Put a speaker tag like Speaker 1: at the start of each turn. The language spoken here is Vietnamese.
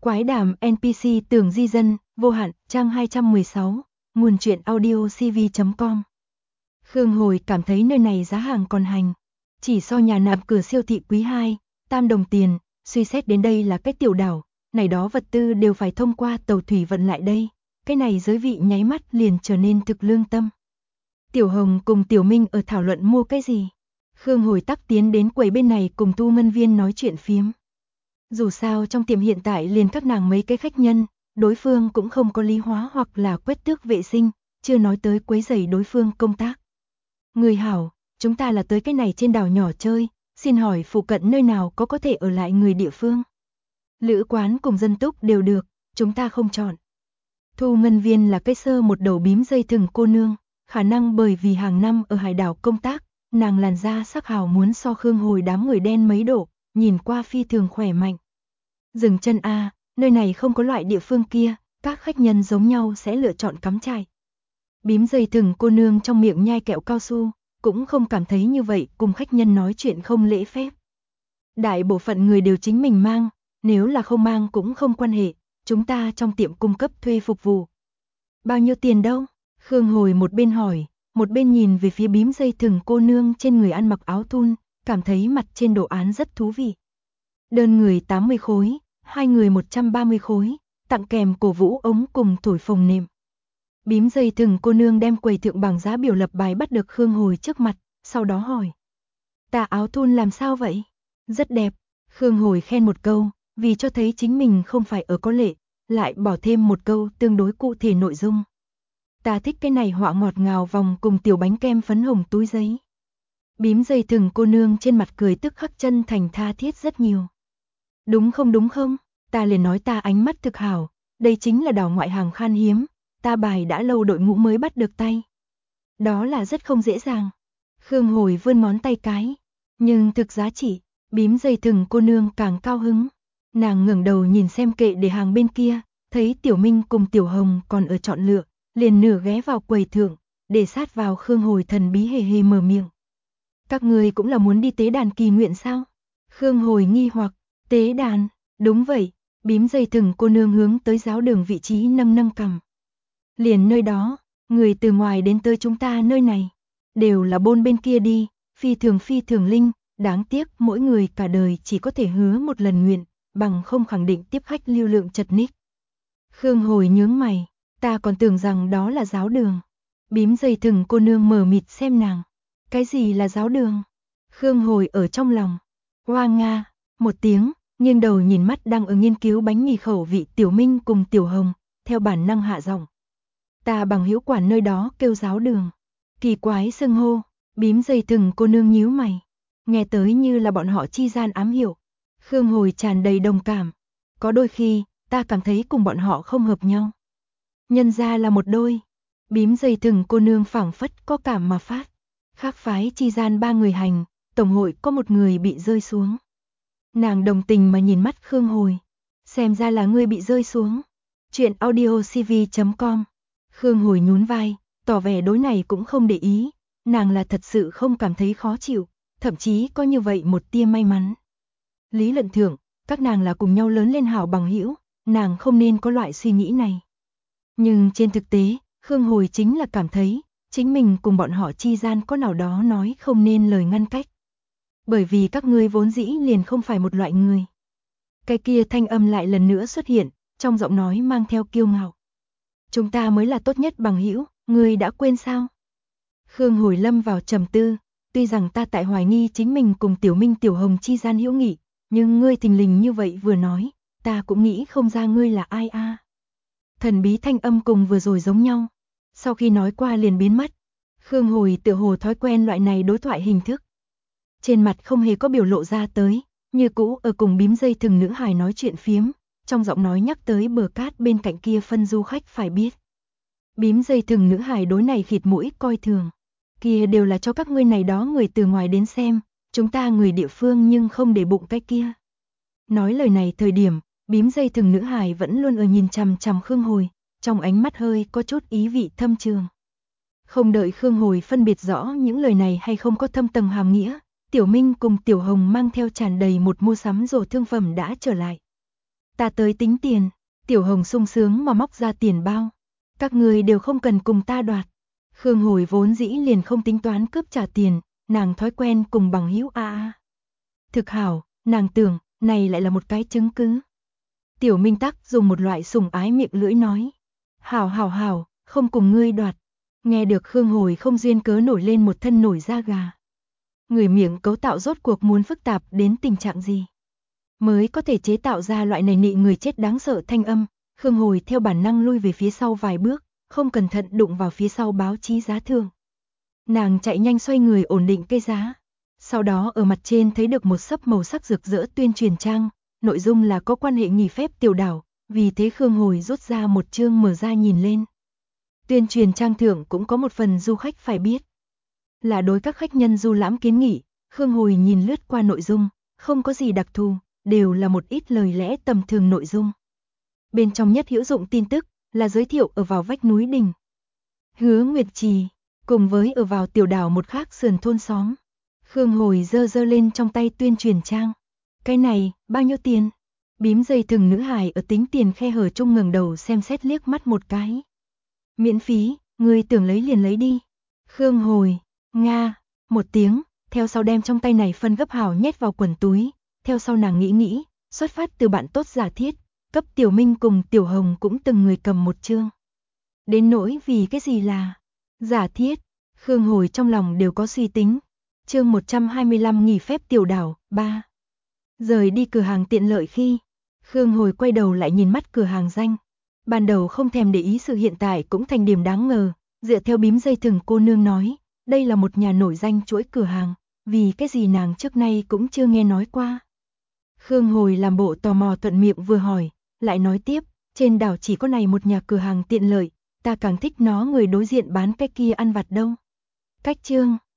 Speaker 1: Quái đàm NPC tưởng di dân, vô hạn, trang 216, nguồn truyện audio cv.com. Khương Hồi cảm thấy nơi này giá hàng còn hành. Chỉ so nhà nạp cửa siêu thị quý 2, tam đồng tiền, suy xét đến đây là cái tiểu đảo, này đó vật tư đều phải thông qua tàu thủy vận lại đây. Cái này giới vị nháy mắt liền trở nên thực lương tâm. Tiểu Hồng cùng Tiểu Minh ở thảo luận mua cái gì. Khương Hồi tắc tiến đến quầy bên này cùng thu ngân viên nói chuyện phiếm. Dù sao trong tiệm hiện tại liền các nàng mấy cái khách nhân, đối phương cũng không có lý hóa hoặc là quét tước vệ sinh, chưa nói tới quấy rầy đối phương công tác. Người hảo, chúng ta là tới cái này trên đảo nhỏ chơi, xin hỏi phụ cận nơi nào có thể ở lại người địa phương. Lữ quán cùng dân túc đều được, chúng ta không chọn. Thu ngân viên là cái sơ một đầu bím dây thừng cô nương, khả năng bởi vì hàng năm ở hải đảo công tác, nàng làn da sắc hào muốn so Khương Hồi đám người đen mấy độ, nhìn qua phi thường khỏe mạnh. Dừng chân a, nơi này không có loại địa phương kia, các khách nhân giống nhau sẽ lựa chọn cắm trại. Bím dây thừng cô nương trong miệng nhai kẹo cao su, cũng không cảm thấy như vậy cùng khách nhân nói chuyện không lễ phép. Đại bộ phận người đều chính mình mang, nếu là không mang cũng không quan hệ, chúng ta trong tiệm cung cấp thuê phục vụ. Bao nhiêu tiền đâu? Khương Hồi một bên hỏi, một bên nhìn về phía bím dây thừng cô nương trên người ăn mặc áo thun, cảm thấy mặt trên đồ án rất thú vị. Đơn người 80 khối, hai người 130 khối, tặng kèm cổ vũ ống cùng thổi phồng nệm. Bím dây thừng cô nương đem quầy thượng bảng giá biểu lập bài bắt được Khương Hồi trước mặt, sau đó hỏi. Tà áo thun làm sao vậy? Rất đẹp. Khương Hồi khen một câu, vì cho thấy chính mình không phải ở có lệ, lại bỏ thêm một câu tương đối cụ thể nội dung. Ta thích cái này họa ngọt ngào vòng cùng tiểu bánh kem phấn hồng túi giấy. Bím dây thừng cô nương trên mặt cười tức khắc chân thành tha thiết rất nhiều. Đúng không, ta liền nói ta ánh mắt thực hảo, đây chính là đảo ngoại hàng khan hiếm, ta bài đã lâu đội ngũ mới bắt được tay. Đó là rất không dễ dàng. Khương Hồi vươn ngón tay cái, nhưng thực giá trị, bím dây thừng cô nương càng cao hứng. Nàng ngẩng đầu nhìn xem kệ để hàng bên kia, thấy Tiểu Minh cùng Tiểu Hồng còn ở chọn lựa, liền nửa ghé vào quầy thượng, để sát vào Khương Hồi thần bí hề hề mở miệng. Các người cũng là muốn đi tế đàn kỳ nguyện sao? Khương Hồi nghi hoặc, tế đàn, đúng vậy, bím dây thừng cô nương hướng tới giáo đường vị trí nâng cằm. Liền nơi đó, người từ ngoài đến tới chúng ta nơi này, đều là bôn bên kia đi, phi thường linh, đáng tiếc mỗi người cả đời chỉ có thể hứa một lần nguyện, bằng không khẳng định tiếp khách lưu lượng chật ních. Khương Hồi nhướng mày, ta còn tưởng rằng đó là giáo đường. Bím dây thừng cô nương mờ mịt xem nàng. Cái gì là giáo đường? Khương Hồi ở trong lòng. Hoa nga, một tiếng, nghiêng đầu nhìn mắt đang ở nghiên cứu bánh mì khẩu vị Tiểu Minh cùng Tiểu Hồng, theo bản năng hạ giọng. Ta bằng hữu quản nơi đó kêu giáo đường. Kỳ quái xưng hô, bím dây thừng cô nương nhíu mày. Nghe tới như là bọn họ chi gian ám hiểu. Khương Hồi tràn đầy đồng cảm. Có đôi khi, ta cảm thấy cùng bọn họ không hợp nhau. Nhân ra là một đôi. Bím dây thừng cô nương phảng phất có cảm mà phát. Khác phái chi gian ba người hành, tổng hội có một người bị rơi xuống. Nàng đồng tình mà nhìn mắt Khương Hồi. Xem ra là ngươi bị rơi xuống. Chuyện audio cv.com. Khương Hồi nhún vai, tỏ vẻ đối này cũng không để ý. Nàng là thật sự không cảm thấy khó chịu, thậm chí có như vậy một tia may mắn. Lý luận thượng, các nàng là cùng nhau lớn lên hảo bằng hữu, nàng không nên có loại suy nghĩ này. Nhưng trên thực tế, Khương Hồi chính là cảm thấy, chính mình cùng bọn họ chi gian có nào đó nói không nên lời ngăn cách. Bởi vì các ngươi vốn dĩ liền không phải một loại người. Cái kia thanh âm lại lần nữa xuất hiện, trong giọng nói mang theo kiêu ngạo. Chúng ta mới là tốt nhất bằng hữu, ngươi đã quên sao? Khương Hồi lâm vào trầm tư, tuy rằng ta tại hoài nghi chính mình cùng Tiểu Minh Tiểu Hồng chi gian hữu nghị, nhưng ngươi thình lình như vậy vừa nói, ta cũng nghĩ không ra ngươi là ai a. Thần bí thanh âm cùng vừa rồi giống nhau, sau khi nói qua liền biến mất. Khương Hồi tựa hồ thói quen loại này đối thoại hình thức. Trên mặt không hề có biểu lộ ra tới, như cũ ở cùng bím dây thừng nữ hài nói chuyện phiếm, trong giọng nói nhắc tới bờ cát bên cạnh kia phân du khách phải biết. Bím dây thừng nữ hài đối này khịt mũi coi thường. Kia đều là cho các ngươi này đó người từ ngoài đến xem, chúng ta người địa phương nhưng không để bụng cái kia. Nói lời này thời điểm, bím dây thừng nữ hài vẫn luôn ở nhìn chằm chằm Khương Hồi, trong ánh mắt hơi có chút ý vị thâm trường. Không đợi Khương Hồi phân biệt rõ những lời này hay không có thâm tầng hàm nghĩa, Tiểu Minh cùng Tiểu Hồng mang theo tràn đầy một mua sắm rổ thương phẩm đã trở lại. Ta tới tính tiền. Tiểu Hồng sung sướng mà móc ra tiền bao. Các người đều không cần cùng ta đoạt. Khương Hồi vốn dĩ liền không tính toán cướp trả tiền, nàng thói quen cùng bằng hữu a. Thực hảo, nàng tưởng, này lại là một cái chứng cứ. Tiểu Minh Tắc dùng một loại sủng ái miệng lưỡi nói. Hảo hảo hảo, không cùng ngươi đoạt. Nghe được Khương Hồi không duyên cớ nổi lên một thân nổi da gà. Người miệng cấu tạo rốt cuộc muốn phức tạp đến tình trạng gì? Mới có thể chế tạo ra loại này nị người chết đáng sợ thanh âm. Khương Hồi theo bản năng lui về phía sau vài bước, không cẩn thận đụng vào phía sau báo chí giá thương. Nàng chạy nhanh xoay người ổn định cây giá. Sau đó ở mặt trên thấy được một xấp màu sắc rực rỡ tuyên truyền trang, nội dung là có quan hệ nghỉ phép tiểu đảo, vì thế Khương Hồi rút ra một chương mở ra nhìn lên. Tuyên truyền trang thượng cũng có một phần du khách phải biết. Là đối các khách nhân du lãm kiến nghị, Khương Hồi nhìn lướt qua nội dung, không có gì đặc thù, đều là một ít lời lẽ tầm thường nội dung. Bên trong nhất hữu dụng tin tức là giới thiệu ở vào vách núi đỉnh Hứa Nguyệt Trì, cùng với ở vào tiểu đảo một khác sườn thôn xóm. Khương Hồi giơ giơ lên trong tay tuyên truyền trang. Cái này, bao nhiêu tiền? Bím dây thừng nữ hài ở tính tiền khe hở trung ngẩng đầu xem xét liếc mắt một cái. Miễn phí, ngươi tưởng lấy liền lấy đi. Khương Hồi, nga, một tiếng, theo sau đem trong tay này phân gấp hảo nhét vào quần túi, theo sau nàng nghĩ, xuất phát từ bạn tốt giả thiết, cấp Tiểu Minh cùng Tiểu Hồng cũng từng người cầm một chương. Đến nỗi vì cái gì là giả thiết, Khương Hồi trong lòng đều có suy tính. Chương 125 nghỉ phép tiểu đảo, 3. Rời đi cửa hàng tiện lợi khi, Khương Hồi quay đầu lại nhìn mắt cửa hàng danh. Ban đầu không thèm để ý sự hiện tại cũng thành điểm đáng ngờ, dựa theo bím dây thừng cô nương nói, đây là một nhà nổi danh chuỗi cửa hàng, vì cái gì nàng trước nay cũng chưa nghe nói qua. Khương Hồi làm bộ tò mò thuận miệng vừa hỏi, lại nói tiếp, trên đảo chỉ có này một nhà cửa hàng tiện lợi, ta càng thích nó người đối diện bán cái kia ăn vặt đâu. Cách chương